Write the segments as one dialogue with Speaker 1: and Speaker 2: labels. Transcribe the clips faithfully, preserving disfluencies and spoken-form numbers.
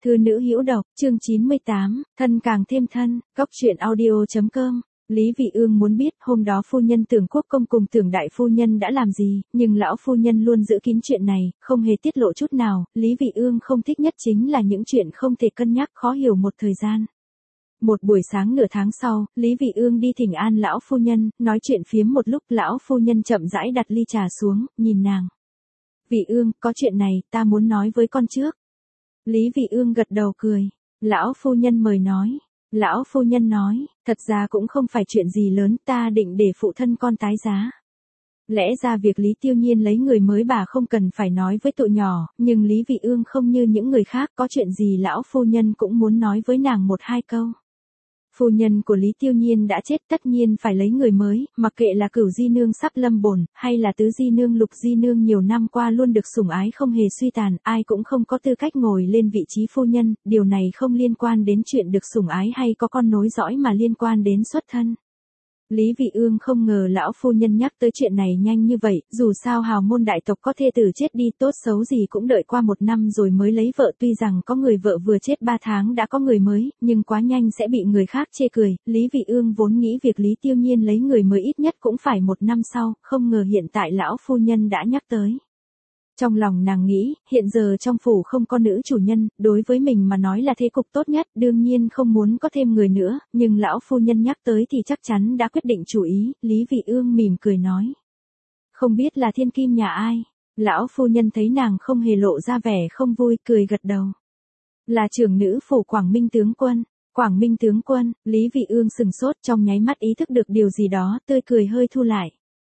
Speaker 1: Thư nữ hữu độc, chương chín mươi tám, thân càng thêm thân, góc truyện audio.com. Lý Vị Ương muốn biết hôm đó phu nhân Tưởng Quốc công cùng Tưởng đại phu nhân đã làm gì, nhưng lão phu nhân luôn giữ kín chuyện này, không hề tiết lộ chút nào. Lý Vị Ương không thích nhất chính là những chuyện không thể cân nhắc, khó hiểu một thời gian. Một buổi sáng nửa tháng sau, Lý Vị Ương đi thỉnh an lão phu nhân, nói chuyện phiếm một lúc, lão phu nhân chậm rãi đặt ly trà xuống, nhìn nàng. Vị Ương, có chuyện này, ta muốn nói với con trước. Lý Vị Ương gật đầu cười. Lão phu nhân mời nói. Lão phu nhân nói, thật ra cũng không phải chuyện gì lớn, ta định để phụ thân con tái giá. Lẽ ra việc Lý Tiêu Nhiên lấy người mới bà không cần phải nói với tụi nhỏ, nhưng Lý Vị Ương không như những người khác, có chuyện gì lão phu nhân cũng muốn nói với nàng một hai câu. Phu nhân của Lý Tiêu Nhiên đã chết, tất nhiên phải lấy người mới, mặc kệ là Cửu di nương sắp lâm bồn, hay là Tứ di nương Lục di nương nhiều năm qua luôn được sủng ái không hề suy tàn, ai cũng không có tư cách ngồi lên vị trí phu nhân, điều này không liên quan đến chuyện được sủng ái hay có con nối dõi mà liên quan đến xuất thân. Lý Vị Ương không ngờ lão phu nhân nhắc tới chuyện này nhanh như vậy, dù sao hào môn đại tộc có thê tử chết đi, tốt xấu gì cũng đợi qua một năm rồi mới lấy vợ, tuy rằng có người vợ vừa chết ba tháng đã có người mới, nhưng quá nhanh sẽ bị người khác chê cười. Lý Vị Ương vốn nghĩ việc Lý Tiêu Nhiên lấy người mới ít nhất cũng phải một năm sau, không ngờ hiện tại lão phu nhân đã nhắc tới. Trong lòng nàng nghĩ, hiện giờ trong phủ không có nữ chủ nhân, đối với mình mà nói là thế cục tốt nhất, đương nhiên không muốn có thêm người nữa, nhưng lão phu nhân nhắc tới thì chắc chắn đã quyết định chủ ý. Lý Vị Ương mỉm cười nói. Không biết là thiên kim nhà ai? Lão phu nhân thấy nàng không hề lộ ra vẻ không vui, cười gật đầu. Là trưởng nữ phủ Quảng Minh tướng quân. Quảng Minh tướng quân, Lý Vị Ương sừng sốt, trong nháy mắt ý thức được điều gì đó, tươi cười hơi thu lại.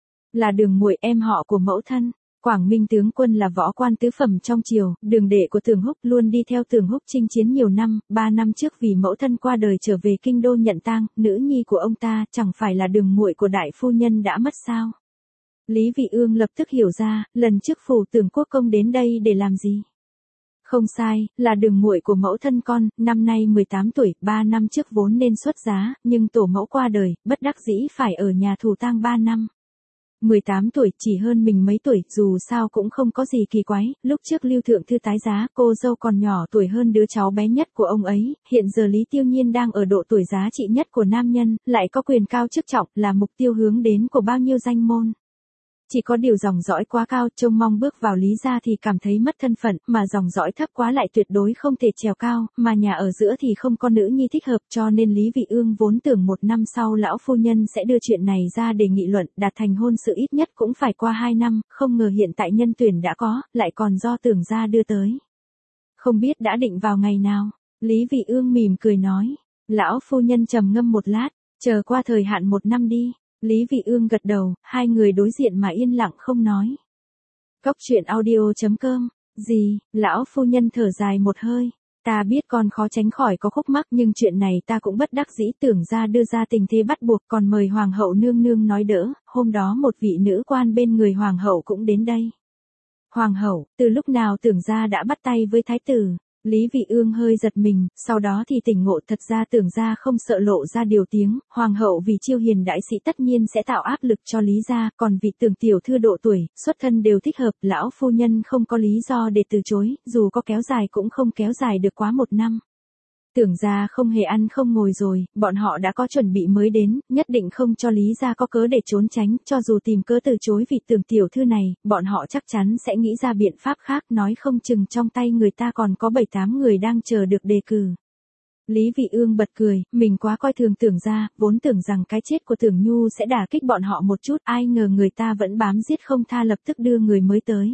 Speaker 1: Là Đường muội, em họ của mẫu thân. Quảng Minh tướng quân là võ quan tứ phẩm trong triều, đường đệ của Tưởng Húc, luôn đi theo Tưởng Húc chinh chiến nhiều năm, ba năm trước vì mẫu thân qua đời trở về kinh đô nhận tang, nữ nhi của ông ta chẳng phải là Đường muội của đại phu nhân đã mất sao? Lý Vị Ương lập tức hiểu ra, lần trước phủ Tưởng Quốc công đến đây để làm gì? Không sai, là Đường muội của mẫu thân con, năm nay mười tám tuổi, ba năm trước vốn nên xuất giá, nhưng tổ mẫu qua đời, bất đắc dĩ phải ở nhà thủ tang ba năm. mười tám tuổi, chỉ hơn mình mấy tuổi, dù sao cũng không có gì kỳ quái, lúc trước Lưu thượng thư tái giá, cô dâu còn nhỏ tuổi hơn đứa cháu bé nhất của ông ấy, hiện giờ Lý Tiêu Nhiên đang ở độ tuổi giá trị nhất của nam nhân, lại có quyền cao chức trọng, là mục tiêu hướng đến của bao nhiêu danh môn. Chỉ có điều dòng dõi quá cao, trông mong bước vào Lý gia thì cảm thấy mất thân phận, mà dòng dõi thấp quá lại tuyệt đối không thể trèo cao, mà nhà ở giữa thì không có nữ nhi thích hợp, cho nên Lý Vị Ương vốn tưởng một năm sau lão phu nhân sẽ đưa chuyện này ra để nghị luận, đạt thành hôn sự ít nhất cũng phải qua hai năm, không ngờ hiện tại nhân tuyển đã có, lại còn do Tưởng gia đưa tới. Không biết đã định vào ngày nào? Lý Vị Ương mỉm cười nói. Lão phu nhân trầm ngâm một lát, chờ qua thời hạn một năm đi. Lý Vị Ương gật đầu, hai người đối diện mà yên lặng không nói. Góc truyện audio.com. Gì? Lão phu nhân thở dài một hơi. Ta biết con khó tránh khỏi có khúc mắc, nhưng chuyện này ta cũng bất đắc dĩ, Tưởng gia đưa ra tình thế bắt buộc, còn mời hoàng hậu nương nương nói đỡ. Hôm đó một vị nữ quan bên người hoàng hậu cũng đến đây. Hoàng hậu, từ lúc nào Tưởng gia đã bắt tay với thái tử? Lý Vị Ương hơi giật mình, sau đó thì tỉnh ngộ, thật ra Tưởng gia không sợ lộ ra điều tiếng, hoàng hậu vì chiêu hiền đại sĩ tất nhiên sẽ tạo áp lực cho Lý gia, còn vị Tưởng tiểu thư độ tuổi, xuất thân đều thích hợp, lão phu nhân không có lý do để từ chối, dù có kéo dài cũng không kéo dài được quá một năm. Tưởng gia không hề ăn không ngồi rồi, bọn họ đã có chuẩn bị mới đến, nhất định không cho Lý gia có cớ để trốn tránh, cho dù tìm cớ từ chối vị Tưởng tiểu thư này, bọn họ chắc chắn sẽ nghĩ ra biện pháp khác, nói không chừng trong tay người ta còn có bảy tám người đang chờ được đề cử. Lý Vị Ương bật cười, mình quá coi thường Tưởng gia, vốn tưởng rằng cái chết của Tưởng Nhu sẽ đả kích bọn họ một chút, ai ngờ người ta vẫn bám giết không tha, lập tức đưa người mới tới.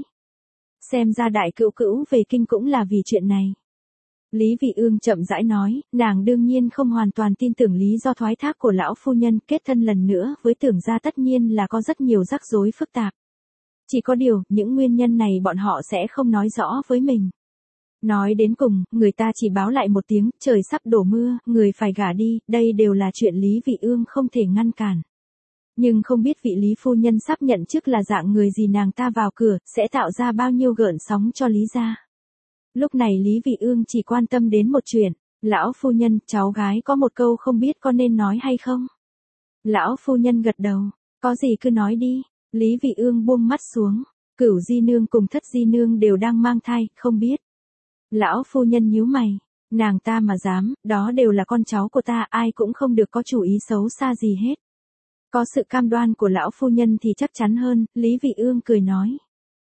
Speaker 1: Xem ra đại cữu cữu về kinh cũng là vì chuyện này. Lý Vị Ương chậm rãi nói, nàng đương nhiên không hoàn toàn tin tưởng lý do thoái thác của lão phu nhân, kết thân lần nữa với Tưởng gia tất nhiên là có rất nhiều rắc rối phức tạp. Chỉ có điều, những nguyên nhân này bọn họ sẽ không nói rõ với mình. Nói đến cùng, người ta chỉ báo lại một tiếng, trời sắp đổ mưa, người phải gả đi, đây đều là chuyện Lý Vị Ương không thể ngăn cản. Nhưng không biết vị Lý phu nhân sắp nhận chức là dạng người gì, nàng ta vào cửa, sẽ tạo ra bao nhiêu gợn sóng cho Lý gia. Lúc này Lý Vị Ương chỉ quan tâm đến một chuyện, lão phu nhân, cháu gái có một câu không biết có nên nói hay không? Lão phu nhân gật đầu, có gì cứ nói đi. Lý Vị Ương buông mắt xuống, Cửu di nương cùng Thất di nương đều đang mang thai, không biết. Lão phu nhân nhíu mày, Nàng ta mà dám, đó đều là con cháu của ta, ai cũng không được có chủ ý xấu xa gì hết. Có sự cam đoan của lão phu nhân thì chắc chắn hơn, Lý Vị Ương cười nói.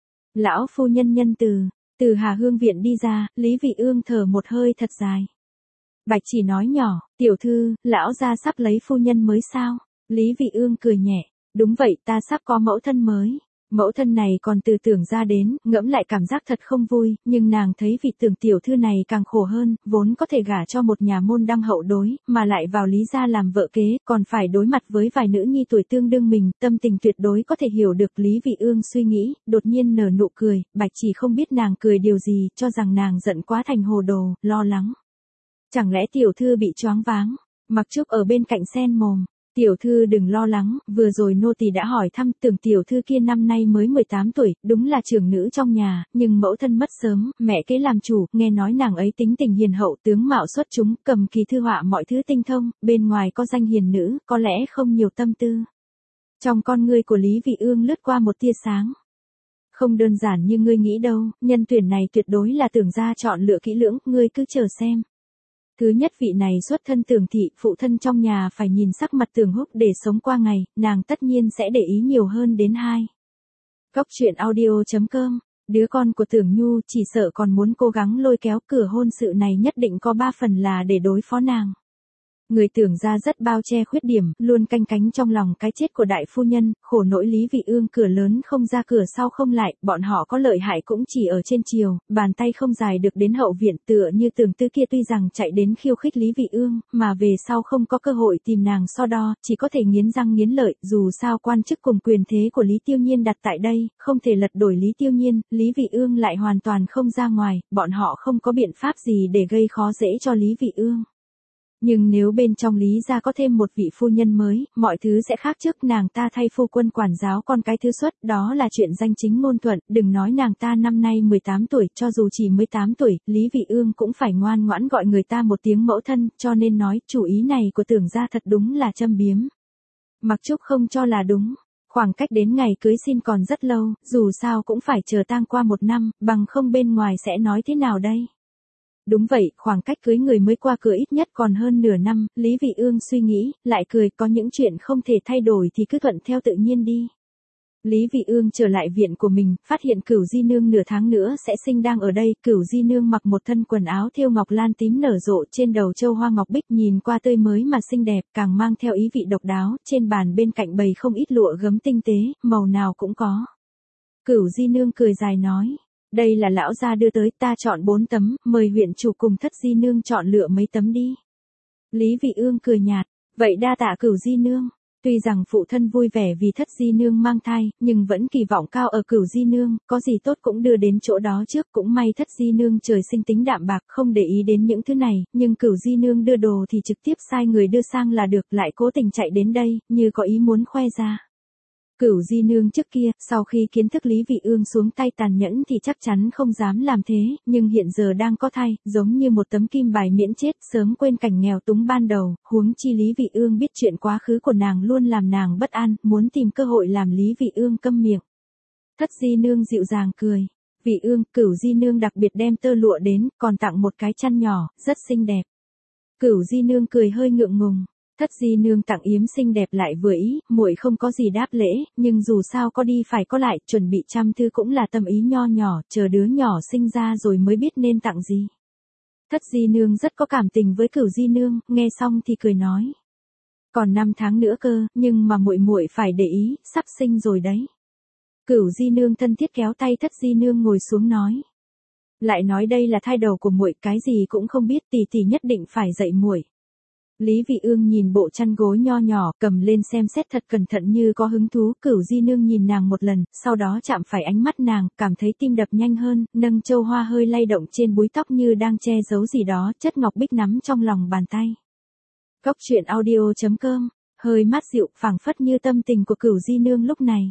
Speaker 1: Lão phu nhân nhân từ, từ Hà Hương viện đi ra, Lý Vị Ương thở một hơi thật dài. Bạch Chỉ nói nhỏ, tiểu thư, lão gia sắp lấy phu nhân mới sao? Lý Vị Ương cười nhẹ, đúng vậy, ta sắp có mẫu thân mới. Mẫu thân này còn từ Tưởng ra đến, ngẫm lại cảm giác thật không vui, nhưng nàng thấy vị Tưởng tiểu thư này càng khổ hơn, vốn có thể gả cho một nhà môn đăng hậu đối, mà lại vào Lý gia làm vợ kế, còn phải đối mặt với vài nữ nhi tuổi tương đương mình, tâm tình tuyệt đối có thể hiểu được. Lý Vị Ương suy nghĩ, đột nhiên nở nụ cười, Bạch Chỉ không biết nàng cười điều gì, cho rằng nàng giận quá thành hồ đồ, lo lắng. Chẳng lẽ tiểu thư bị choáng váng? Mặc Trúc ở bên cạnh sen mồm. Tiểu thư đừng lo lắng, vừa rồi nô tỳ đã hỏi thăm, Tưởng tiểu thư kia năm nay mới mười tám tuổi, đúng là trưởng nữ trong nhà, nhưng mẫu thân mất sớm, mẹ kế làm chủ, nghe nói nàng ấy tính tình hiền hậu, tướng mạo xuất chúng, cầm kỳ thư họa mọi thứ tinh thông, bên ngoài có danh hiền nữ, có lẽ không nhiều tâm tư. Trong con ngươi của Lý Vị Ương lướt qua một tia sáng. Không đơn giản như ngươi nghĩ đâu, nhân tuyển này tuyệt đối là Tưởng gia chọn lựa kỹ lưỡng, ngươi cứ chờ xem. Thứ nhất, vị này xuất thân Tưởng thị, phụ thân trong nhà phải nhìn sắc mặt Tưởng Húc để sống qua ngày, nàng tất nhiên sẽ để ý nhiều hơn đến hai. Góc truyện audio chấm com, đứa con của Tưởng Nhu chỉ sợ còn muốn cố gắng lôi kéo, cửa hôn sự này nhất định có ba phần là để đối phó nàng. Người Tưởng gia rất bao che khuyết điểm, luôn canh cánh trong lòng cái chết của đại phu nhân, khổ nỗi Lý Vị Ương cửa lớn không ra cửa sau không lại, bọn họ có lợi hại cũng chỉ ở trên chiều, bàn tay không dài được đến hậu viện, tựa như Tưởng Tư kia tuy rằng chạy đến khiêu khích Lý Vị Ương, mà về sau không có cơ hội tìm nàng so đo, chỉ có thể nghiến răng nghiến lợi, dù sao quan chức cùng quyền thế của Lý Tiêu Nhiên đặt tại đây, không thể lật đổi Lý Tiêu Nhiên, Lý Vị Ương lại hoàn toàn không ra ngoài, bọn họ không có biện pháp gì để gây khó dễ cho Lý Vị Ương. Nhưng nếu bên trong Lý gia có thêm một vị phu nhân mới, mọi thứ sẽ khác trước, nàng ta thay phu quân quản giáo con cái thứ xuất, đó là chuyện danh chính ngôn thuận, đừng nói nàng ta năm nay mười tám tuổi, cho dù chỉ mới tám tuổi, Lý Vị Ương cũng phải ngoan ngoãn gọi người ta một tiếng mẫu thân, cho nên nói, chủ ý này của Tưởng gia thật đúng là châm biếm. Mặc Trúc không cho là đúng. Khoảng cách đến ngày cưới xin còn rất lâu, dù sao cũng phải chờ tang qua một năm, bằng không bên ngoài sẽ nói thế nào đây? Đúng vậy, khoảng cách cưới người mới qua cửa ít nhất còn hơn nửa năm, Lý Vị Ương suy nghĩ, lại cười, có những chuyện không thể thay đổi thì cứ thuận theo tự nhiên đi. Lý Vị Ương trở lại viện của mình, phát hiện Cửu Di Nương nửa tháng nữa sẽ sinh đang ở đây, Cửu Di Nương mặc một thân quần áo thêu ngọc lan tím nở rộ, trên đầu châu hoa ngọc bích, nhìn qua tươi mới mà xinh đẹp, càng mang theo ý vị độc đáo, trên bàn bên cạnh bày không ít lụa gấm tinh tế, màu nào cũng có. Cửu Di Nương cười dài nói. Đây là lão gia đưa tới, ta chọn bốn tấm, mời huyện chủ cùng Thất Di Nương chọn lựa mấy tấm đi. Lý Vị Ương cười nhạt, vậy đa tạ Cửu Di Nương. Tuy rằng phụ thân vui vẻ vì Thất Di Nương mang thai, nhưng vẫn kỳ vọng cao ở Cửu Di Nương, có gì tốt cũng đưa đến chỗ đó trước, cũng may Thất Di Nương trời sinh tính đạm bạc, không để ý đến những thứ này, nhưng Cửu Di Nương đưa đồ thì trực tiếp sai người đưa sang là được, lại cố tình chạy đến đây, như có ý muốn khoe ra. Cửu Di Nương trước kia, sau khi kiến thức Lý Vị Ương xuống tay tàn nhẫn thì chắc chắn không dám làm thế, nhưng hiện giờ đang có thai, giống như một tấm kim bài miễn chết, sớm quên cảnh nghèo túng ban đầu, huống chi Lý Vị Ương biết chuyện quá khứ của nàng luôn làm nàng bất an, muốn tìm cơ hội làm Lý Vị Ương câm miệng. Thất Di Nương dịu dàng cười, Vị Ương, Cửu Di Nương đặc biệt đem tơ lụa đến, còn tặng một cái chăn nhỏ, rất xinh đẹp. Cửu Di Nương cười hơi ngượng ngùng. Thất Di Nương tặng yếm xinh đẹp lại vừa ý, muội không có gì đáp lễ, nhưng dù sao có đi phải có lại, chuẩn bị trăm thư cũng là tâm ý nho nhỏ, chờ đứa nhỏ sinh ra rồi mới biết nên tặng gì. Thất Di Nương rất có cảm tình với Cửu Di Nương, nghe xong thì cười nói. Còn năm tháng nữa cơ, nhưng mà muội muội phải để ý, sắp sinh rồi đấy. Cửu Di Nương thân thiết kéo tay Thất Di Nương ngồi xuống nói. Lại nói đây là thai đầu của muội, cái gì cũng không biết, tỷ tỷ nhất định phải dạy muội. Lý Vị Ương nhìn bộ chăn gối nho nhỏ, cầm lên xem xét thật cẩn thận như có hứng thú, Cửu Di Nương nhìn nàng một lần, sau đó chạm phải ánh mắt nàng, cảm thấy tim đập nhanh hơn, nâng châu hoa hơi lay động trên búi tóc như đang che giấu gì đó, chất ngọc bích nắm trong lòng bàn tay. Góc truyện audio chấm com, hơi mát dịu, phảng phất như tâm tình của Cửu Di Nương lúc này.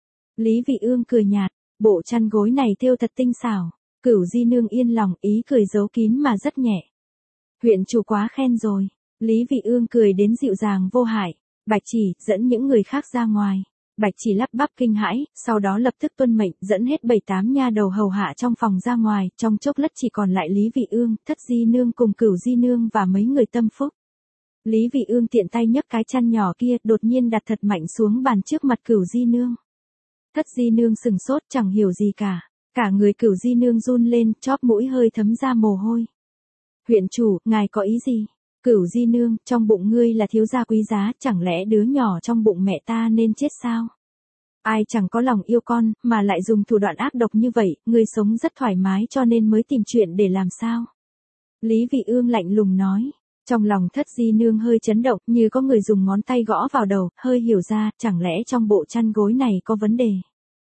Speaker 1: Lý Vị Ương cười nhạt, bộ chăn gối này thêu thật tinh xảo, Cửu Di Nương yên lòng, ý cười giấu kín mà rất nhẹ. Huyện chủ quá khen rồi. Lý Vị Ương cười đến dịu dàng vô hại, Bạch Chỉ, dẫn những người khác ra ngoài. Bạch Chỉ lắp bắp kinh hãi, sau đó lập tức tuân mệnh, dẫn hết bảy tám nha đầu hầu hạ trong phòng ra ngoài, trong chốc lát chỉ còn lại Lý Vị Ương, Thất Di Nương cùng Cửu Di Nương và mấy người tâm phúc. Lý Vị Ương tiện tay nhấc cái chăn nhỏ kia, đột nhiên đặt thật mạnh xuống bàn trước mặt Cửu Di Nương. Thất Di Nương sừng sốt chẳng hiểu gì cả, cả người Cửu Di Nương run lên, chóp mũi hơi thấm ra mồ hôi. Huyện chủ, ngài có ý gì? Cửu Di Nương, trong bụng ngươi là thiếu gia quý giá, chẳng lẽ đứa nhỏ trong bụng mẹ ta nên chết sao? Ai chẳng có lòng yêu con, mà lại dùng thủ đoạn ác độc như vậy, ngươi sống rất thoải mái cho nên mới tìm chuyện để làm sao? Lý Vị Ương lạnh lùng nói. Trong lòng Thất Di Nương hơi chấn động, như có người dùng ngón tay gõ vào đầu, hơi hiểu ra, chẳng lẽ trong bộ chăn gối này có vấn đề.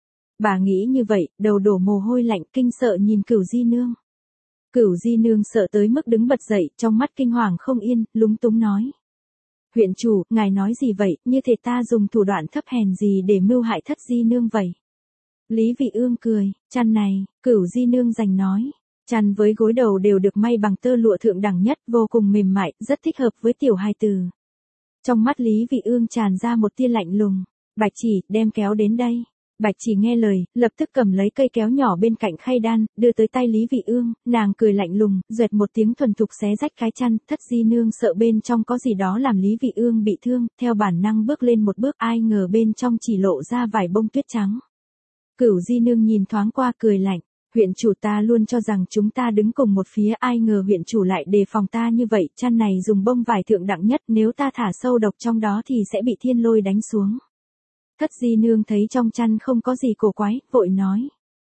Speaker 1: Bà nghĩ như vậy, đầu đổ mồ hôi lạnh, kinh sợ nhìn Cửu Di Nương. Cửu Di Nương sợ tới mức đứng bật dậy, trong mắt kinh hoàng không yên, lúng túng nói. Huyện chủ, ngài nói gì vậy, như thể ta dùng thủ đoạn thấp hèn gì để mưu hại Thất Di Nương vậy. Lý Vị Ương cười, chăn này, Cửu Di Nương giành nói. Chăn với gối đầu đều được may bằng tơ lụa thượng đẳng nhất, vô cùng mềm mại, rất thích hợp với tiểu hài tử. Trong mắt Lý Vị Ương tràn ra một tia lạnh lùng. Bạch Chỉ, đem kéo đến đây. Bạch Chỉ nghe lời, lập tức cầm lấy cây kéo nhỏ bên cạnh khay đan, đưa tới tay Lý Vị Ương, nàng cười lạnh lùng, duệt một tiếng thuần thục xé rách cái chăn, Thất Di Nương sợ bên trong có gì đó làm Lý Vị Ương bị thương, theo bản năng bước lên một bước, ai ngờ bên trong chỉ lộ ra vài bông tuyết trắng. Cửu Di Nương nhìn thoáng qua cười lạnh, huyện chủ ta luôn cho rằng chúng ta đứng cùng một phía, ai ngờ huyện chủ lại đề phòng ta như vậy, chăn này dùng bông vải thượng đẳng nhất, nếu ta thả sâu độc trong đó thì sẽ bị thiên lôi đánh xuống. Thất Di Nương thấy trong chăn không có gì cổ quái, vội nói.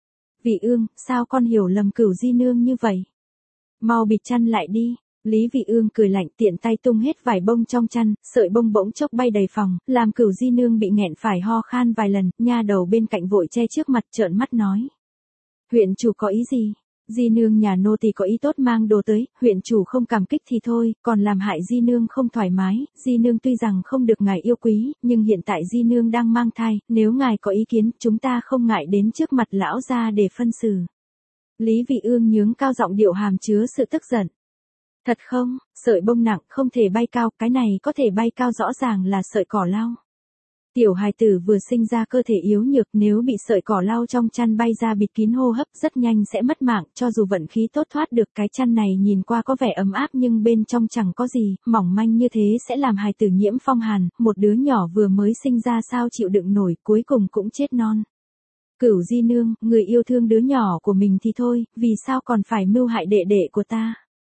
Speaker 1: Vị Ương, sao con hiểu lầm Cửu Di Nương như vậy? Mau bịt chăn lại đi. Lý Vị Ương cười lạnh, tiện tay tung hết vải bông trong chăn, sợi bông bỗng chốc bay đầy phòng, làm Cửu Di Nương bị nghẹn phải ho khan vài lần, nha đầu bên cạnh vội che trước mặt trợn mắt nói. Huyện chủ có ý gì? Di Nương nhà nô tỳ có ý tốt mang đồ tới, huyện chủ không cảm kích thì thôi, còn làm hại Di Nương không thoải mái, Di Nương tuy rằng không được ngài yêu quý, nhưng hiện tại Di Nương đang mang thai, nếu ngài có ý kiến, chúng ta không ngại đến trước mặt lão gia để phân xử. Lý Vị Ương nhướng cao giọng điệu hàm chứa sự tức giận. Thật không, sợi bông nặng không thể bay cao, cái này có thể bay cao rõ ràng là sợi cỏ lau. Tiểu hài tử vừa sinh ra cơ thể yếu nhược, nếu bị sợi cỏ lau trong chăn bay ra bịt kín hô hấp rất nhanh sẽ mất mạng, cho dù vận khí tốt thoát được. Cái chăn này nhìn qua có vẻ ấm áp nhưng bên trong chẳng có gì, mỏng manh như thế sẽ làm hài tử nhiễm phong hàn, một đứa nhỏ vừa mới sinh ra sao chịu đựng nổi, cuối cùng cũng chết non. Cửu Di Nương, người yêu thương đứa nhỏ của mình thì thôi, vì sao còn phải mưu hại đệ đệ của ta?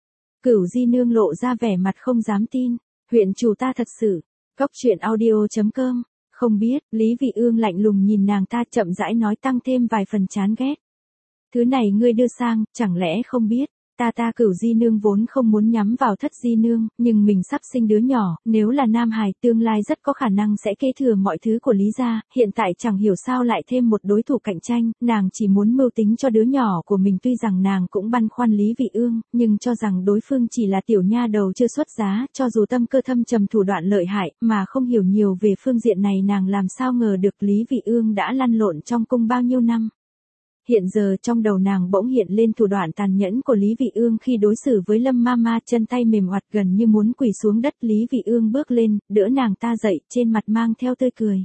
Speaker 1: Cửu Di Nương lộ ra vẻ mặt không dám tin. Huyện chủ ta thật sự. Cóc truyện audio chấm com. Không biết, Lý Vị Ương lạnh lùng nhìn nàng ta, chậm rãi nói, tăng thêm vài phần chán ghét. Thứ này ngươi đưa sang, chẳng lẽ không biết, ta ta Cửu Di Nương vốn không muốn nhắm vào Thất Di Nương, nhưng mình sắp sinh đứa nhỏ, nếu là nam hài tương lai rất có khả năng sẽ kế thừa mọi thứ của Lý gia, hiện tại chẳng hiểu sao lại thêm một đối thủ cạnh tranh, nàng chỉ muốn mưu tính cho đứa nhỏ của mình, tuy rằng nàng cũng băn khoăn Lý Vị Ương, nhưng cho rằng đối phương chỉ là tiểu nha đầu chưa xuất giá, cho dù tâm cơ thâm trầm thủ đoạn lợi hại, mà không hiểu nhiều về phương diện này, nàng làm sao ngờ được Lý Vị Ương đã lăn lộn trong cung bao nhiêu năm. Hiện giờ trong đầu nàng bỗng hiện lên thủ đoạn tàn nhẫn của Lý Vị Ương khi đối xử với Lâm Mama, chân tay mềm oặt gần như muốn quỳ xuống đất. Lý Vị Ương bước lên, đỡ nàng ta dậy, trên mặt mang theo tươi cười.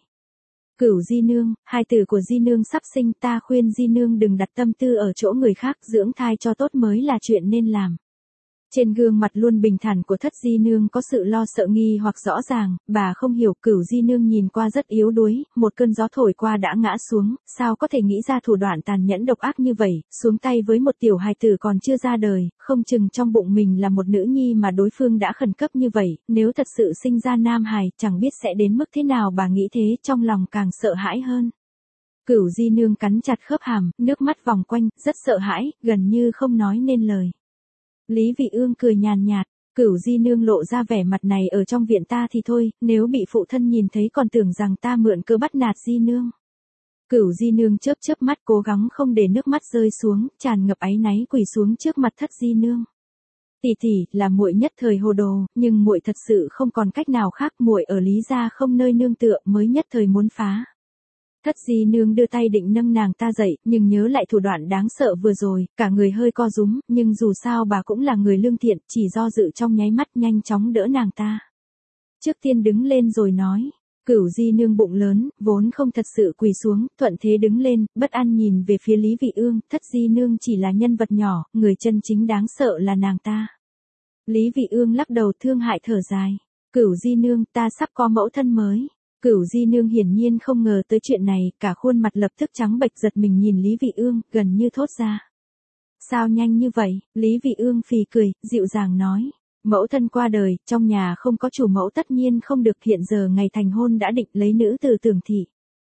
Speaker 1: Cửu Di Nương, hai tử của Di Nương sắp sinh, ta khuyên Di Nương đừng đặt tâm tư ở chỗ người khác, dưỡng thai cho tốt mới là chuyện nên làm. Trên gương mặt luôn bình thản của Thất Di Nương có sự lo sợ nghi hoặc rõ ràng, bà không hiểu. Cửu Di Nương nhìn qua rất yếu đuối, một cơn gió thổi qua đã ngã xuống, sao có thể nghĩ ra thủ đoạn tàn nhẫn độc ác như vậy, xuống tay với một tiểu hài tử còn chưa ra đời, không chừng trong bụng mình là một nữ nhi mà đối phương đã khẩn cấp như vậy, nếu thật sự sinh ra nam hài, chẳng biết sẽ đến mức thế nào. Bà nghĩ thế, trong lòng càng sợ hãi hơn. Cửu Di Nương cắn chặt khớp hàm, nước mắt vòng quanh, rất sợ hãi, gần như không nói nên lời. Lý Vị Ương cười nhàn nhạt, Cửu Di Nương lộ ra vẻ mặt này ở trong viện ta thì thôi, nếu bị phụ thân nhìn thấy còn tưởng rằng ta mượn cơ bắt nạt Di Nương. Cửu Di Nương chớp chớp mắt, cố gắng không để nước mắt rơi xuống, tràn ngập áy náy quỳ xuống trước mặt Thất Di Nương. Tỷ tỷ, là muội nhất thời hồ đồ, nhưng muội thật sự không còn cách nào khác, muội ở Lý gia không nơi nương tựa, mới nhất thời muốn phá. Thất Di Nương đưa tay định nâng nàng ta dậy, nhưng nhớ lại thủ đoạn đáng sợ vừa rồi, cả người hơi co rúm, nhưng dù sao bà cũng là người lương thiện, chỉ do dự trong nháy mắt, nhanh chóng đỡ nàng ta. Trước tiên đứng lên rồi nói, Cửu Di Nương bụng lớn, vốn không thật sự quỳ xuống, thuận thế đứng lên, bất an nhìn về phía Lý Vị Ương, Thất Di Nương chỉ là nhân vật nhỏ, người chân chính đáng sợ là nàng ta. Lý Vị Ương lắc đầu thương hại thở dài. Cửu Di Nương, ta sắp có mẫu thân mới. Cửu Di Nương hiển nhiên không ngờ tới chuyện này, cả khuôn mặt lập tức trắng bệch, giật mình nhìn Lý Vị Ương, gần như thốt ra. Sao nhanh như vậy? Lý Vị Ương phì cười, dịu dàng nói. Mẫu thân qua đời, trong nhà không có chủ mẫu tất nhiên không được, hiện giờ ngày thành hôn đã định, lấy nữ từ Tưởng thị.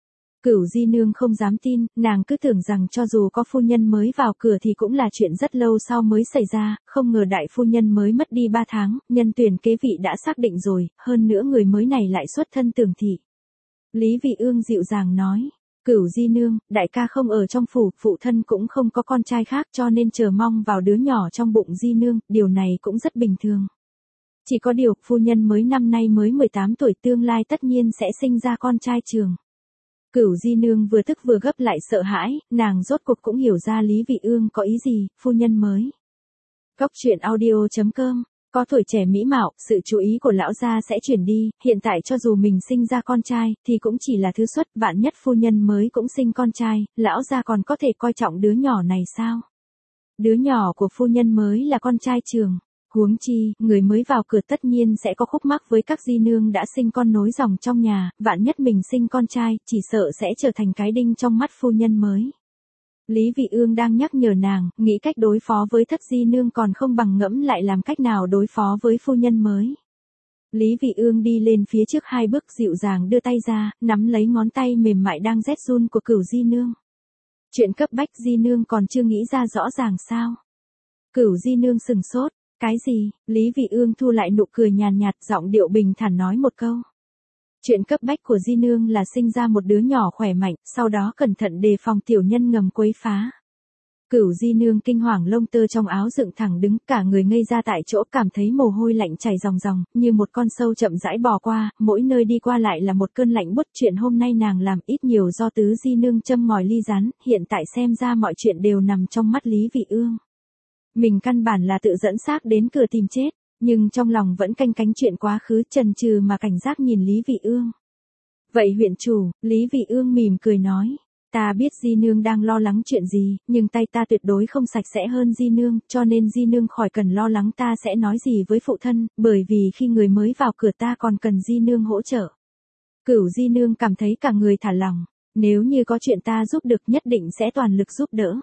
Speaker 1: Cửu Di Nương không dám tin, nàng cứ tưởng rằng cho dù có phu nhân mới vào cửa thì cũng là chuyện rất lâu sau mới xảy ra, không ngờ đại phu nhân mới mất đi ba tháng, nhân tuyển kế vị đã xác định rồi, hơn nữa người mới này lại xuất thân Tưởng thị. Lý Vị Ương dịu dàng nói. Cửu Di Nương, đại ca không ở trong phủ, phụ thân cũng không có con trai khác cho nên chờ mong vào đứa nhỏ trong bụng Di Nương, điều này cũng rất bình thường. Chỉ có điều, phu nhân mới năm nay mới mười tám tuổi, tương lai tất nhiên sẽ sinh ra con trai trường. Cửu Di Nương vừa tức vừa gấp lại sợ hãi, nàng rốt cuộc cũng hiểu ra Lý Vị Ương có ý gì, phu nhân mới. Cóc truyện audio chấm com. Có tuổi trẻ mỹ mạo, sự chú ý của lão gia sẽ chuyển đi, hiện tại cho dù mình sinh ra con trai, thì cũng chỉ là thứ xuất, vạn nhất phu nhân mới cũng sinh con trai, lão gia còn có thể coi trọng đứa nhỏ này sao? Đứa nhỏ của phu nhân mới là con trai trường. Huống chi, người mới vào cửa tất nhiên sẽ có khúc mắc với các di nương đã sinh con nối dòng trong nhà, vạn nhất mình sinh con trai, chỉ sợ sẽ trở thành cái đinh trong mắt phu nhân mới. Lý Vị Ương đang nhắc nhở nàng, nghĩ cách đối phó với Thất Di Nương còn không bằng ngẫm lại làm cách nào đối phó với phu nhân mới. Lý Vị Ương đi lên phía trước hai bước, dịu dàng đưa tay ra, nắm lấy ngón tay mềm mại đang rét run của Cửu Di Nương. Chuyện cấp bách Di Nương còn chưa nghĩ ra rõ ràng sao? Cửu Di Nương sừng sốt, cái gì? Lý Vị Ương thu lại nụ cười nhàn nhạt, giọng điệu bình thản nói một câu. Chuyện cấp bách của Di Nương là sinh ra một đứa nhỏ khỏe mạnh, sau đó cẩn thận đề phòng tiểu nhân ngầm quấy phá. Cửu Di Nương kinh hoàng, lông tơ trong áo dựng thẳng đứng, cả người ngây ra tại chỗ, cảm thấy mồ hôi lạnh chảy ròng ròng, như một con sâu chậm rãi bò qua, mỗi nơi đi qua lại là một cơn lạnh buốt. Chuyện hôm nay nàng làm ít nhiều do Tứ Di Nương châm ngòi ly rán, hiện tại xem ra mọi chuyện đều nằm trong mắt Lý Vị Ương. Mình căn bản là tự dẫn xác đến cửa tìm chết. Nhưng trong lòng vẫn canh cánh chuyện quá khứ, chần chừ mà cảnh giác nhìn Lý Vị Ương. Vậy huyện chủ, Lý Vị Ương mỉm cười nói, ta biết Di Nương đang lo lắng chuyện gì, nhưng tay ta tuyệt đối không sạch sẽ hơn Di Nương, cho nên Di Nương khỏi cần lo lắng, ta sẽ nói gì với phụ thân, bởi vì khi người mới vào cửa ta còn cần Di Nương hỗ trợ. Cửu Di Nương cảm thấy cả người thả lỏng, nếu như có chuyện ta giúp được nhất định sẽ toàn lực giúp đỡ.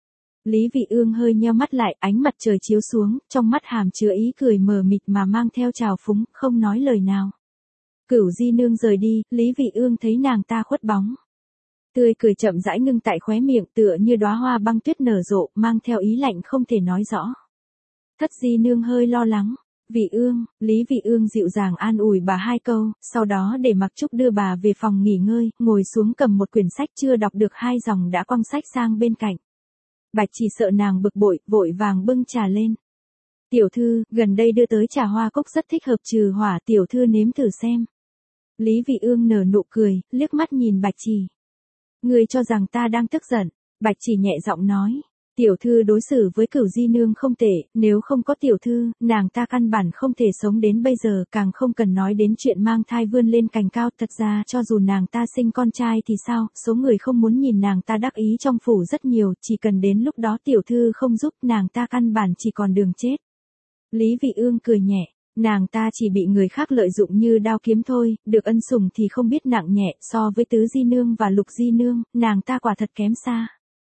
Speaker 1: Lý Vị Ương hơi nheo mắt lại, ánh mặt trời chiếu xuống, trong mắt hàm chứa ý cười mờ mịt mà mang theo trào phúng, không nói lời nào. Cửu Di Nương rời đi, Lý Vị Ương thấy nàng ta khuất bóng. Tươi cười chậm rãi ngưng tại khóe miệng, tựa như đóa hoa băng tuyết nở rộ, mang theo ý lạnh không thể nói rõ. Thất Di Nương hơi lo lắng. Vị Ương, Lý Vị Ương dịu dàng an ủi bà hai câu, sau đó để Mặc Trúc đưa bà về phòng nghỉ ngơi, ngồi xuống cầm một quyển sách chưa đọc được hai dòng đã quăng sách sang bên cạnh. Bạch Chỉ sợ nàng bực bội, vội vàng bưng trà lên. Tiểu thư, gần đây đưa tới trà hoa cốc rất thích hợp trừ hỏa, tiểu thư nếm thử xem. Lý Vị Ương nở nụ cười, liếc mắt nhìn Bạch Chỉ. Ngươi cho rằng ta đang tức giận? Bạch Chỉ nhẹ giọng nói. Tiểu thư đối xử với Cửu Di Nương không tệ, nếu không có tiểu thư, nàng ta căn bản không thể sống đến bây giờ, càng không cần nói đến chuyện mang thai vươn lên cành cao. Thật ra cho dù nàng ta sinh con trai thì sao, số người không muốn nhìn nàng ta đắc ý trong phủ rất nhiều, chỉ cần đến lúc đó tiểu thư không giúp, nàng ta căn bản chỉ còn đường chết. Lý Vị Ương cười nhẹ, nàng ta chỉ bị người khác lợi dụng như đao kiếm thôi, được ân sủng thì không biết nặng nhẹ, so với Tứ Di Nương và Lục Di Nương, nàng ta quả thật kém xa.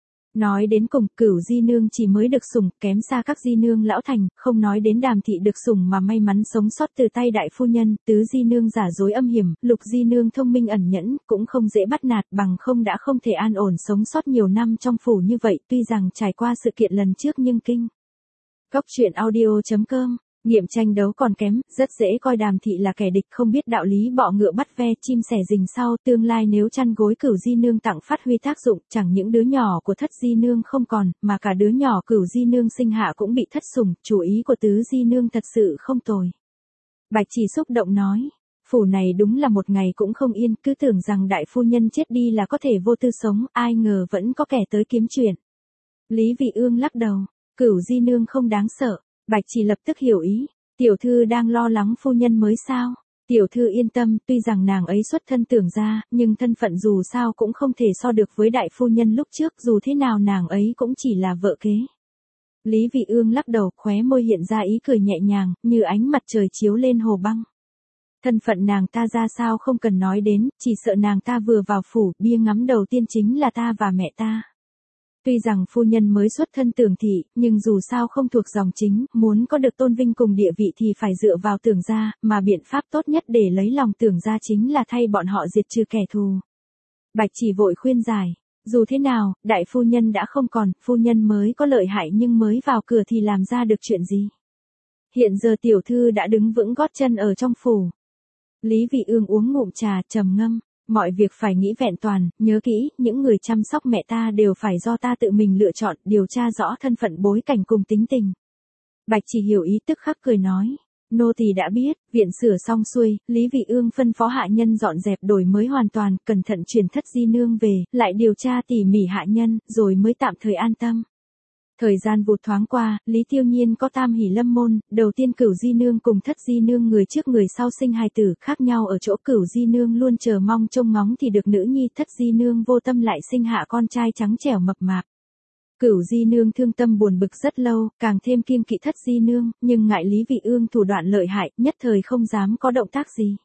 Speaker 1: Nói đến cùng, Cửu Di Nương chỉ mới được sủng, kém xa các Di Nương lão thành, không nói đến Đàm thị được sủng mà may mắn sống sót từ tay đại phu nhân, Tứ Di Nương giả dối âm hiểm, Lục Di Nương thông minh ẩn nhẫn, cũng không dễ bắt nạt, bằng không đã không thể an ổn sống sót nhiều năm trong phủ như vậy, tuy rằng trải qua sự kiện lần trước nhưng kinh. Cóc truyện audio chấm com. Nghiệm tranh đấu còn kém, rất dễ coi Đàm thị là kẻ địch, không biết đạo lý bọ ngựa bắt ve, chim sẻ rình sau, tương lai nếu chăn gối Cửu Di Nương tặng phát huy tác dụng, chẳng những đứa nhỏ của Thất Di Nương không còn, mà cả đứa nhỏ Cửu Di Nương sinh hạ cũng bị thất sủng, chủ ý của Tứ Di Nương thật sự không tồi. Bạch Chỉ xúc động nói, phủ này đúng là một ngày cũng không yên, cứ tưởng rằng đại phu nhân chết đi là có thể vô tư sống, ai ngờ vẫn có kẻ tới kiếm chuyện. Lý Vị Ương lắc đầu, Cửu Di Nương không đáng sợ. Bạch Chỉ lập tức hiểu ý, tiểu thư đang lo lắng phu nhân mới sao? Tiểu thư yên tâm, tuy rằng nàng ấy xuất thân Tưởng gia, nhưng thân phận dù sao cũng không thể so được với đại phu nhân lúc trước, dù thế nào nàng ấy cũng chỉ là vợ kế. Lý Vị Ương lắc đầu, khóe môi hiện ra ý cười nhẹ nhàng, như ánh mặt trời chiếu lên hồ băng. Thân phận nàng ta ra sao không cần nói đến, chỉ sợ nàng ta vừa vào phủ, bia ngắm đầu tiên chính là ta và mẹ ta. Tuy rằng phu nhân mới xuất thân Tưởng thị, nhưng dù sao không thuộc dòng chính, muốn có được tôn vinh cùng địa vị thì phải dựa vào Tưởng gia, mà biện pháp tốt nhất để lấy lòng Tưởng gia chính là thay bọn họ diệt trừ kẻ thù. Bạch Chỉ vội khuyên giải, dù thế nào, đại phu nhân đã không còn, phu nhân mới có lợi hại nhưng mới vào cửa thì làm ra được chuyện gì. Hiện giờ tiểu thư đã đứng vững gót chân ở trong phủ. Lý Vị Ương uống ngụm trà, trầm ngâm. Mọi việc phải nghĩ vẹn toàn, nhớ kỹ, những người chăm sóc mẹ ta đều phải do ta tự mình lựa chọn, điều tra rõ thân phận bối cảnh cùng tính tình. Bạch Chỉ hiểu ý tức khắc cười nói, nô tỳ đã biết. Viện sửa xong xuôi, Lý Vị Ương phân phó hạ nhân dọn dẹp đổi mới hoàn toàn, cẩn thận truyền Thất Di Nương về, lại điều tra tỉ mỉ hạ nhân, rồi mới tạm thời an tâm. Thời gian vụt thoáng qua, Lý Tiêu Nhiên có tam hỷ lâm môn, đầu tiên Cửu Di Nương cùng Thất Di Nương người trước người sau sinh hài tử, khác nhau ở chỗ Cửu Di Nương luôn chờ mong trông ngóng thì được nữ nhi, Thất Di Nương vô tâm lại sinh hạ con trai trắng trẻo mập mạp. Cửu Di Nương thương tâm buồn bực rất lâu, càng thêm kiêng kỵ Thất Di Nương, nhưng ngại Lý Vị Ương thủ đoạn lợi hại, nhất thời không dám có động tác gì.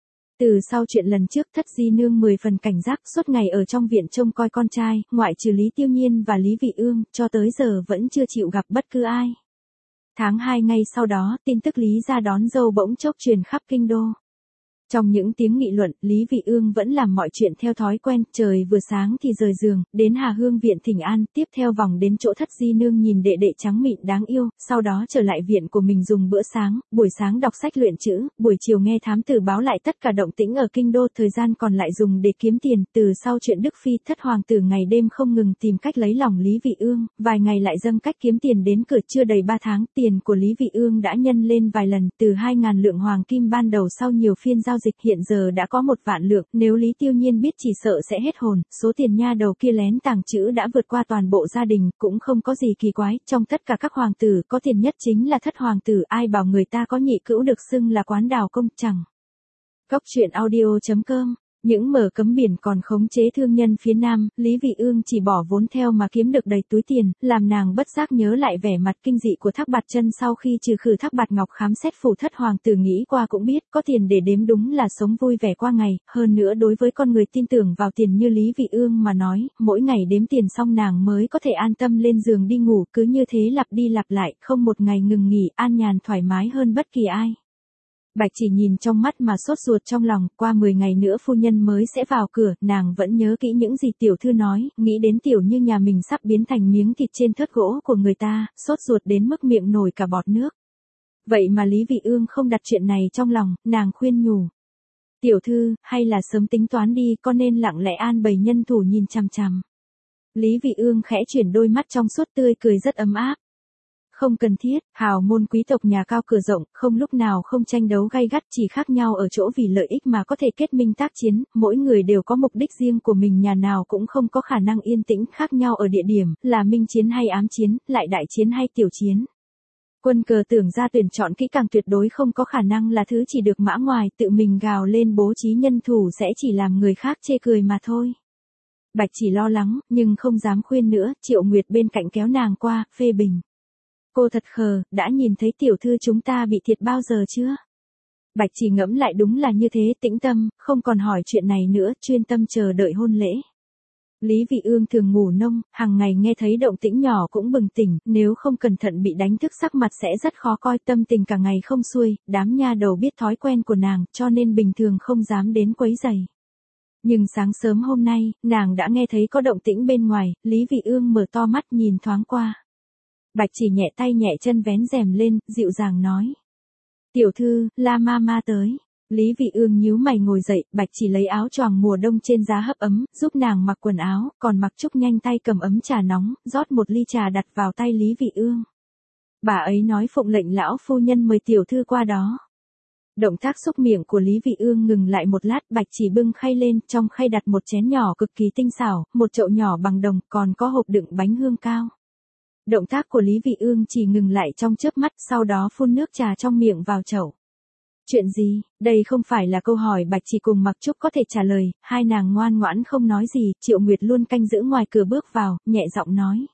Speaker 1: Từ sau chuyện lần trước, Thất Di Nương mười phần cảnh giác, suốt ngày ở trong viện trông coi con trai, ngoại trừ Lý Tiêu Nhiên và Lý Vị Ương, cho tới giờ vẫn chưa chịu gặp bất cứ ai. Tháng hai ngay sau đó, tin tức Lý gia đón dâu bỗng chốc truyền khắp kinh đô. Trong những tiếng nghị luận, Lý Vị Ương vẫn làm mọi chuyện theo thói quen, trời vừa sáng thì rời giường, đến Hà Hương viện thỉnh an, tiếp theo vòng đến chỗ Thất Di Nương nhìn đệ đệ trắng mịn đáng yêu, sau đó trở lại viện của mình dùng bữa sáng, buổi sáng đọc sách luyện chữ, buổi chiều nghe thám tử báo lại tất cả động tĩnh ở kinh đô, thời gian còn lại dùng để kiếm tiền, từ sau chuyện Đức Phi thất hoàng tử ngày đêm không ngừng tìm cách lấy lòng Lý Vị Ương, vài ngày lại dâng cách kiếm tiền đến cửa, chưa đầy ba tháng, tiền của Lý Vị Ương đã nhân lên vài lần, từ hai ngàn lượng hoàng kim ban đầu sau nhiều phiên giao dịch hiện giờ đã có một vạn lượng, nếu Lý Tiêu Nhiên biết chỉ sợ sẽ hết hồn, số tiền nha đầu kia lén tàng trữ đã vượt qua toàn bộ gia đình, cũng không có gì kỳ quái, trong tất cả các hoàng tử có tiền nhất chính là Thất hoàng tử, ai bảo người ta có nhị cữu được xưng là quán đào công chẳng. Góc truyện audio chấm com. Những mở cấm biển còn khống chế thương nhân phía Nam, Lý Vị Ương chỉ bỏ vốn theo mà kiếm được đầy túi tiền, làm nàng bất giác nhớ lại vẻ mặt kinh dị của Thác Bạt Chân sau khi trừ khử Thác Bạt Ngọc khám xét phủ Thất hoàng tử, nghĩ qua cũng biết, có tiền để đếm đúng là sống vui vẻ qua ngày, hơn nữa đối với con người tin tưởng vào tiền như Lý Vị Ương mà nói, mỗi ngày đếm tiền xong nàng mới có thể an tâm lên giường đi ngủ, cứ như thế lặp đi lặp lại, không một ngày ngừng nghỉ, an nhàn thoải mái hơn bất kỳ ai. Bạch Chỉ nhìn trong mắt mà sốt ruột trong lòng, qua mười ngày nữa phu nhân mới sẽ vào cửa, nàng vẫn nhớ kỹ những gì tiểu thư nói, nghĩ đến tiểu như nhà mình sắp biến thành miếng thịt trên thớt gỗ của người ta, sốt ruột đến mức miệng nổi cả bọt nước. Vậy mà Lý Vị Ương không đặt chuyện này trong lòng, nàng khuyên nhủ. Tiểu thư, hay là sớm tính toán đi, có nên lặng lẽ an bày nhân thủ nhìn chằm chằm. Lý Vị Ương khẽ chuyển đôi mắt trong suốt tươi cười rất ấm áp. Không cần thiết, hào môn quý tộc nhà cao cửa rộng, không lúc nào không tranh đấu gay gắt, chỉ khác nhau ở chỗ vì lợi ích mà có thể kết minh tác chiến, mỗi người đều có mục đích riêng của mình, nhà nào cũng không có khả năng yên tĩnh, khác nhau ở địa điểm, là minh chiến hay ám chiến, lại đại chiến hay tiểu chiến. Quân cờ Tưởng gia tuyển chọn kỹ càng tuyệt đối không có khả năng là thứ chỉ được mã ngoài tự mình gào lên bố trí nhân thủ sẽ chỉ làm người khác chê cười mà thôi. Bạch Chỉ lo lắng, nhưng không dám khuyên nữa, Triệu Nguyệt bên cạnh kéo nàng qua, phê bình. Cô thật khờ, đã nhìn thấy tiểu thư chúng ta bị thiệt bao giờ chưa? Bạch Chỉ ngẫm lại đúng là như thế, tĩnh tâm, không còn hỏi chuyện này nữa, chuyên tâm chờ đợi hôn lễ. Lý Vị Ương thường ngủ nông, hàng ngày nghe thấy động tĩnh nhỏ cũng bừng tỉnh, nếu không cẩn thận bị đánh thức sắc mặt sẽ rất khó coi, tâm tình cả ngày không xuôi, đám nha đầu biết thói quen của nàng, cho nên bình thường không dám đến quấy rầy. Nhưng sáng sớm hôm nay, nàng đã nghe thấy có động tĩnh bên ngoài, Lý Vị Ương mở to mắt nhìn thoáng qua. Bạch Chỉ nhẹ tay nhẹ chân vén rèm lên, dịu dàng nói. Tiểu thư, La ma ma tới. Lý Vị Ương nhíu mày ngồi dậy, Bạch Chỉ lấy áo choàng mùa đông trên giá hấp ấm, giúp nàng mặc quần áo, còn Mặc Trúc nhanh tay cầm ấm trà nóng, rót một ly trà đặt vào tay Lý Vị Ương. Bà ấy nói phụng lệnh lão phu nhân mời tiểu thư qua đó. Động tác xúc miệng của Lý Vị Ương ngừng lại một lát, Bạch Chỉ bưng khay lên, trong khay đặt một chén nhỏ cực kỳ tinh xảo, một chậu nhỏ bằng đồng, còn có hộp đựng bánh hương cao. Động tác của Lý Vị Ương chỉ ngừng lại trong chớp mắt, sau đó phun nước trà trong miệng vào chậu. Chuyện gì, đây không phải là câu hỏi Bạch Chỉ cùng Mặc Trúc có thể trả lời, hai nàng ngoan ngoãn không nói gì, Triệu Nguyệt luôn canh giữ ngoài cửa bước vào, nhẹ giọng nói.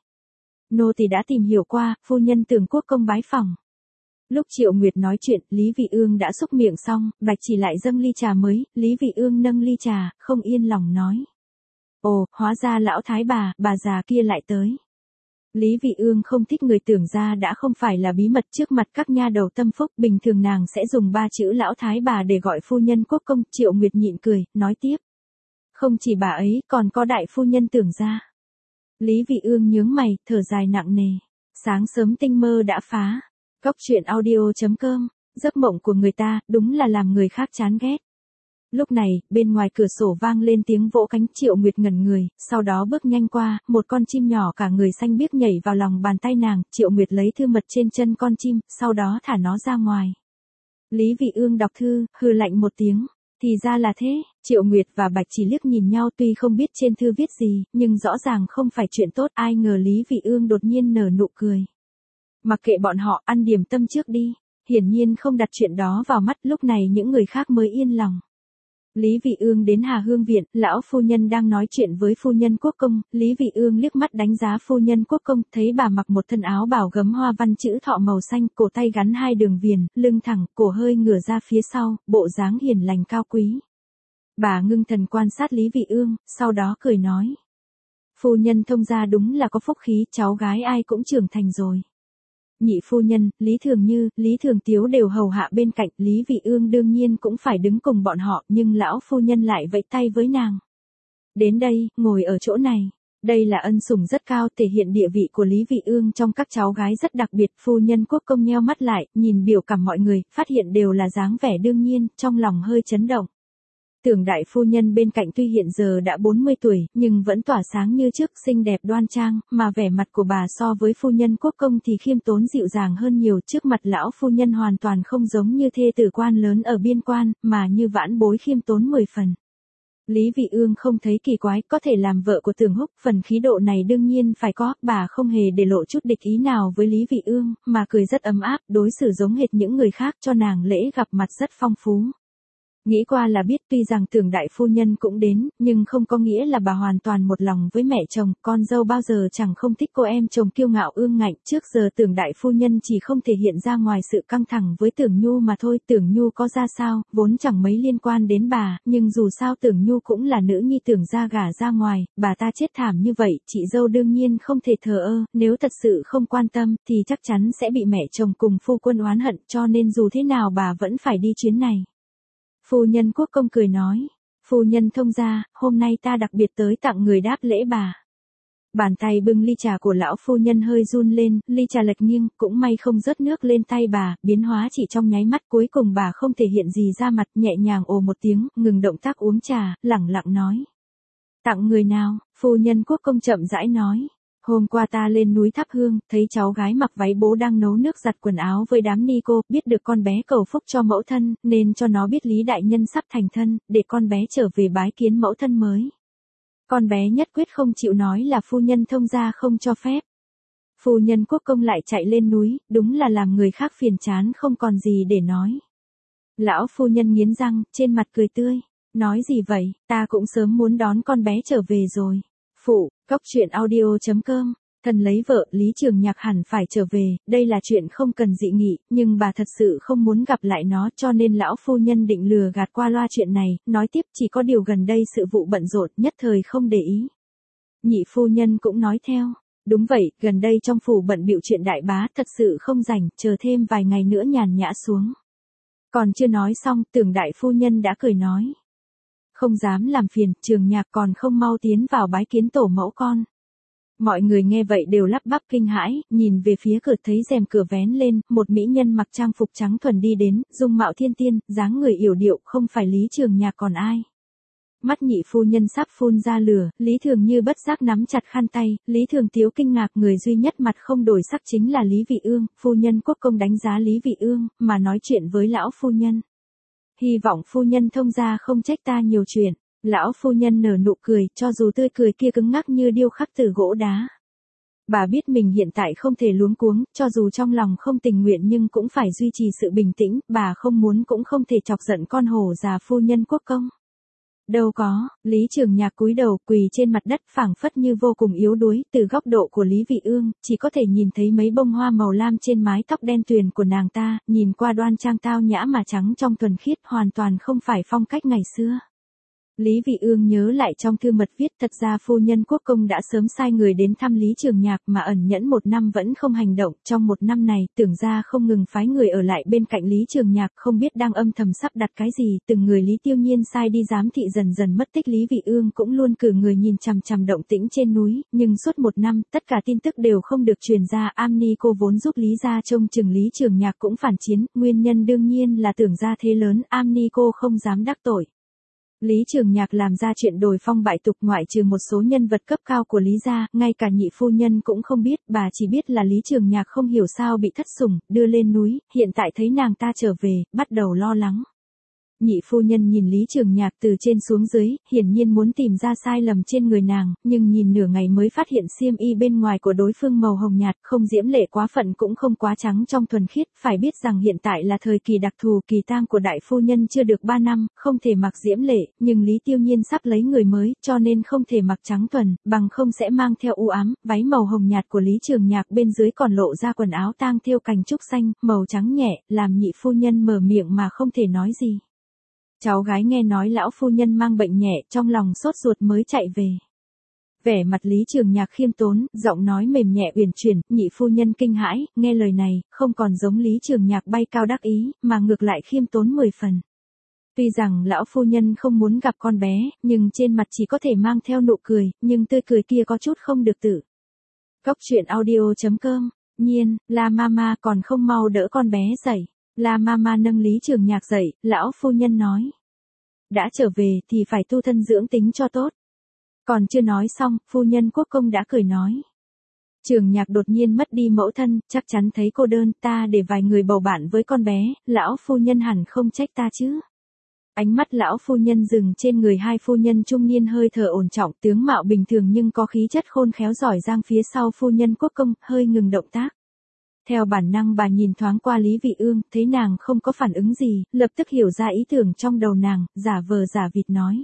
Speaker 1: Nô tỳ đã tìm hiểu qua, phu nhân Tưởng Quốc công bái phỏng. Lúc Triệu Nguyệt nói chuyện, Lý Vị Ương đã xúc miệng xong, Bạch Chỉ lại dâng ly trà mới, Lý Vị Ương nâng ly trà, không yên lòng nói. Ồ, hóa ra lão thái bà, bà già kia lại tới. Lý Vị Ương không thích người Tưởng gia đã không phải là bí mật trước mặt các nha đầu tâm phúc, bình thường nàng sẽ dùng ba chữ lão thái bà để gọi phu nhân Quốc công. Triệu Nguyệt nhịn cười, nói tiếp. Không chỉ bà ấy, còn có đại phu nhân Tưởng gia. Lý Vị Ương nhướng mày, thở dài nặng nề. Sáng sớm tinh mơ đã phá. Góc truyện audio chấm com, giấc mộng của người ta, đúng là làm người khác chán ghét. Lúc này, bên ngoài cửa sổ vang lên tiếng vỗ cánh. Triệu Nguyệt ngẩn người, sau đó bước nhanh qua, một con chim nhỏ cả người xanh biếc nhảy vào lòng bàn tay nàng, Triệu Nguyệt lấy thư mật trên chân con chim, sau đó thả nó ra ngoài. Lý Vị Ương đọc thư, hừ lạnh một tiếng, thì ra là thế, Triệu Nguyệt và Bạch Chỉ liếc nhìn nhau tuy không biết trên thư viết gì, nhưng rõ ràng không phải chuyện tốt, ai ngờ Lý Vị Ương đột nhiên nở nụ cười. Mặc kệ bọn họ, ăn điểm tâm trước đi, hiển nhiên không đặt chuyện đó vào mắt, lúc này những người khác mới yên lòng. Lý Vị Ương đến Hà Hương viện, lão phu nhân đang nói chuyện với phu nhân Quốc công, Lý Vị Ương liếc mắt đánh giá phu nhân Quốc công, thấy bà mặc một thân áo bào gấm hoa văn chữ thọ màu xanh, cổ tay gắn hai đường viền, lưng thẳng, cổ hơi ngửa ra phía sau, bộ dáng hiền lành cao quý. Bà ngưng thần quan sát Lý Vị Ương, sau đó cười nói. Phu nhân thông gia đúng là có phúc khí, cháu gái ai cũng trưởng thành rồi. Nhị phu nhân, Lý Thường Như, Lý Thường Tiếu đều hầu hạ bên cạnh, Lý Vị Ương đương nhiên cũng phải đứng cùng bọn họ, nhưng lão phu nhân lại vẫy tay với nàng. Đến đây, ngồi ở chỗ này. Đây là ân sủng rất cao, thể hiện địa vị của Lý Vị Ương trong các cháu gái rất đặc biệt. Phu nhân Quốc công nheo mắt lại, nhìn biểu cảm mọi người, phát hiện đều là dáng vẻ đương nhiên, trong lòng hơi chấn động. Tưởng đại phu nhân bên cạnh tuy hiện giờ đã bốn mươi tuổi, nhưng vẫn tỏa sáng như trước, xinh đẹp đoan trang, mà vẻ mặt của bà so với phu nhân Quốc công thì khiêm tốn dịu dàng hơn nhiều, trước mặt lão phu nhân hoàn toàn không giống như thê tử quan lớn ở biên quan, mà như vãn bối khiêm tốn mười phần. Lý Vị Ương không thấy kỳ quái, có thể làm vợ của Tưởng Húc, phần khí độ này đương nhiên phải có, bà không hề để lộ chút địch ý nào với Lý Vị Ương, mà cười rất ấm áp, đối xử giống hệt những người khác, cho nàng lễ gặp mặt rất phong phú. Nghĩ qua là biết, tuy rằng Tưởng đại phu nhân cũng đến, nhưng không có nghĩa là bà hoàn toàn một lòng với mẹ chồng, con dâu bao giờ chẳng không thích cô em chồng kiêu ngạo ương ngạnh, trước giờ Tưởng đại phu nhân chỉ không thể hiện ra ngoài sự căng thẳng với Tưởng Nhu mà thôi. Tưởng Nhu có ra sao, vốn chẳng mấy liên quan đến bà, nhưng dù sao Tưởng Nhu cũng là nữ nhi Tưởng gia gả ra ngoài, bà ta chết thảm như vậy, chị dâu đương nhiên không thể thờ ơ, nếu thật sự không quan tâm, thì chắc chắn sẽ bị mẹ chồng cùng phu quân oán hận, cho nên dù thế nào bà vẫn phải đi chuyến này. Phu nhân Quốc công cười nói, phu nhân thông gia, hôm nay ta đặc biệt tới tặng người đáp lễ bà. Bàn tay bưng ly trà của lão phu nhân hơi run lên, ly trà lệch nghiêng, cũng may không rớt nước lên tay bà, biến hóa chỉ trong nháy mắt, cuối cùng bà không thể hiện gì ra mặt, nhẹ nhàng ồ một tiếng, ngừng động tác uống trà, lẳng lặng nói. Tặng người nào, phu nhân Quốc công chậm rãi nói. Hôm qua ta lên núi thắp hương, thấy cháu gái mặc váy bố đang nấu nước giặt quần áo với đám ni cô, biết được con bé cầu phúc cho mẫu thân, nên cho nó biết Lý đại nhân sắp thành thân, để con bé trở về bái kiến mẫu thân mới. Con bé nhất quyết không chịu, nói là phu nhân thông gia không cho phép. Phu nhân Quốc công lại chạy lên núi, đúng là làm người khác phiền chán không còn gì để nói. Lão phu nhân nghiến răng, trên mặt cười tươi. Nói gì vậy, ta cũng sớm muốn đón con bé trở về rồi. Phụ, góc truyện audio chấm com, thần lấy vợ, Lý Trường Nhạc hẳn phải trở về, đây là chuyện không cần dị nghị, nhưng bà thật sự không muốn gặp lại nó, cho nên lão phu nhân định lừa gạt qua loa chuyện này, nói tiếp chỉ có điều gần đây sự vụ bận rộn, nhất thời không để ý. Nhị phu nhân cũng nói theo, đúng vậy, gần đây trong phủ bận bịu chuyện đại bá, thật sự không rảnh, chờ thêm vài ngày nữa nhàn nhã xuống. Còn chưa nói xong, Tưởng đại phu nhân đã cười nói. Không dám làm phiền, Trường Nhạc còn không mau tiến vào bái kiến tổ mẫu con. Mọi người nghe vậy đều lắp bắp kinh hãi, nhìn về phía cửa thấy rèm cửa vén lên, một mỹ nhân mặc trang phục trắng thuần đi đến, dung mạo thiên tiên, dáng người yểu điệu, không phải Lý Trường Nhạc còn ai. Mắt nhị phu nhân sắp phun ra lửa, Lý Thường Như bất giác nắm chặt khăn tay, Lý Thường Tiếu kinh ngạc, người duy nhất mặt không đổi sắc chính là Lý Vị Ương, phu nhân Quốc công đánh giá Lý Vị Ương, mà nói chuyện với lão phu nhân. Hy vọng phu nhân thông gia không trách ta nhiều chuyện. Lão phu nhân nở nụ cười, cho dù tươi cười kia cứng ngắc như điêu khắc từ gỗ đá. Bà biết mình hiện tại không thể luống cuống, cho dù trong lòng không tình nguyện nhưng cũng phải duy trì sự bình tĩnh, bà không muốn cũng không thể chọc giận con hổ già phu nhân quốc công. Đâu có, Lý Trường Nhạc cúi đầu quỳ trên mặt đất phảng phất như vô cùng yếu đuối, từ góc độ của Lý Vị Ương, chỉ có thể nhìn thấy mấy bông hoa màu lam trên mái tóc đen tuyền của nàng ta, nhìn qua đoan trang tao nhã mà trắng trong thuần khiết, hoàn toàn không phải phong cách ngày xưa. Lý Vị Ương nhớ lại trong thư mật viết, thật ra phu nhân quốc công đã sớm sai người đến thăm Lý Trường Nhạc mà ẩn nhẫn một năm vẫn không hành động, trong một năm này, tưởng ra không ngừng phái người ở lại bên cạnh Lý Trường Nhạc, không biết đang âm thầm sắp đặt cái gì, từng người Lý Tiêu Nhiên sai đi giám thị dần dần mất tích. Lý Vị Ương cũng luôn cử người nhìn chằm chằm động tĩnh trên núi, nhưng suốt một năm, tất cả tin tức đều không được truyền ra. Am Ni cô vốn giúp Lý gia trông chừng Lý Trường Nhạc cũng phản chiến, nguyên nhân đương nhiên là tưởng ra thế lớn, Am Ni cô không dám đắc tội. Lý Trường Nhạc làm ra chuyện đồi phong bại tục, ngoại trừ một số nhân vật cấp cao của Lý gia, ngay cả nhị phu nhân cũng không biết, bà chỉ biết là Lý Trường Nhạc không hiểu sao bị thất sủng, đưa lên núi, hiện tại thấy nàng ta trở về, bắt đầu lo lắng. Nhị phu nhân nhìn Lý Trường Nhạc từ trên xuống dưới, hiển nhiên muốn tìm ra sai lầm trên người nàng, nhưng nhìn nửa ngày mới phát hiện xiêm y bên ngoài của đối phương màu hồng nhạt, không diễm lệ quá phận cũng không quá trắng trong thuần khiết, phải biết rằng hiện tại là thời kỳ đặc thù, kỳ tang của đại phu nhân chưa được ba năm, không thể mặc diễm lệ, nhưng Lý Tiêu Nhiên sắp lấy người mới, cho nên không thể mặc trắng thuần, bằng không sẽ mang theo u ám. Váy màu hồng nhạt của Lý Trường Nhạc bên dưới còn lộ ra quần áo tang thêu cành trúc xanh, màu trắng nhẹ, làm nhị phu nhân mở miệng mà không thể nói gì. Cháu gái nghe nói lão phu nhân mang bệnh nhẹ, trong lòng sốt ruột mới chạy về. Vẻ mặt Lý Trường Nhạc khiêm tốn, giọng nói mềm nhẹ uyển chuyển, nhị phu nhân kinh hãi, nghe lời này, không còn giống Lý Trường Nhạc bay cao đắc ý, mà ngược lại khiêm tốn mười phần. Tuy rằng lão phu nhân không muốn gặp con bé, nhưng trên mặt chỉ có thể mang theo nụ cười, nhưng tươi cười kia có chút không được tự. Góc truyện audio chấm com, Nhiên, La Mama còn không mau đỡ con bé dậy. La Mama nâng Lý Trường Nhạc dậy, lão phu nhân nói. Đã trở về thì phải tu thân dưỡng tính cho tốt. Còn chưa nói xong, phu nhân quốc công đã cười nói. Trường Nhạc đột nhiên mất đi mẫu thân, chắc chắn thấy cô đơn, ta để vài người bầu bạn với con bé, lão phu nhân hẳn không trách ta chứ. Ánh mắt lão phu nhân dừng trên người hai phu nhân trung niên hơi thở ổn trọng, tướng mạo bình thường nhưng có khí chất khôn khéo giỏi giang phía sau phu nhân quốc công, hơi ngừng động tác. Theo bản năng bà nhìn thoáng qua Lý Vị Ương, thấy nàng không có phản ứng gì, lập tức hiểu ra ý tưởng trong đầu nàng, giả vờ giả vịt nói.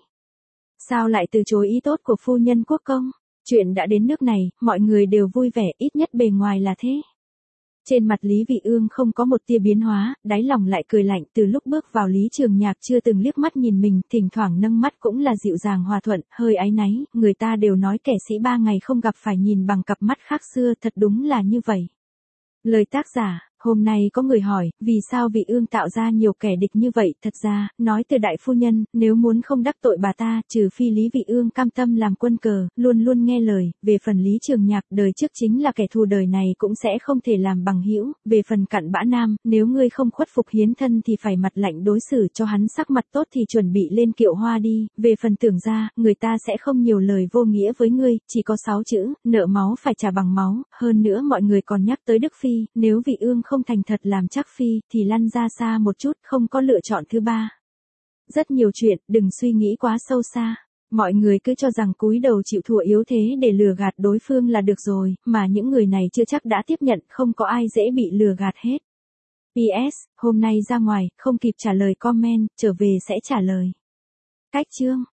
Speaker 1: Sao lại từ chối ý tốt của phu nhân quốc công? Chuyện đã đến nước này, mọi người đều vui vẻ, ít nhất bề ngoài là thế. Trên mặt Lý Vị Ương không có một tia biến hóa, đáy lòng lại cười lạnh, từ lúc bước vào Lý Trường Nhạc chưa từng liếc mắt nhìn mình, thỉnh thoảng nâng mắt cũng là dịu dàng hòa thuận, hơi áy náy, người ta đều nói kẻ sĩ ba ngày không gặp phải nhìn bằng cặp mắt khác xưa, thật đúng là như vậy. Lời tác giả, hôm nay có người hỏi, vì sao Vị Ương tạo ra nhiều kẻ địch như vậy, thật ra, nói từ đại phu nhân, nếu muốn không đắc tội bà ta, trừ phi Lý Vị Ương cam tâm làm quân cờ, luôn luôn nghe lời, về phần Lý Trường Nhạc, đời trước chính là kẻ thù đời này cũng sẽ không thể làm bằng hữu, về phần Cặn Bã Nam, nếu ngươi không khuất phục hiến thân thì phải mặt lạnh đối xử cho hắn sắc mặt tốt thì chuẩn bị lên kiệu hoa đi, về phần Tưởng gia, người ta sẽ không nhiều lời vô nghĩa với ngươi, chỉ có sáu chữ, nợ máu phải trả bằng máu, hơn nữa mọi người còn nhắc tới Đức Phi, nếu Vị Ương không thành thật làm chắc phi, thì lăn ra xa một chút, không có lựa chọn thứ ba. Rất nhiều chuyện, đừng suy nghĩ quá sâu xa. Mọi người cứ cho rằng cúi đầu chịu thua yếu thế để lừa gạt đối phương là được rồi, mà những người này chưa chắc đã tiếp nhận, không có ai dễ bị lừa gạt hết. pê ét, hôm nay ra ngoài, không kịp trả lời comment, trở về sẽ trả lời. Cách chương.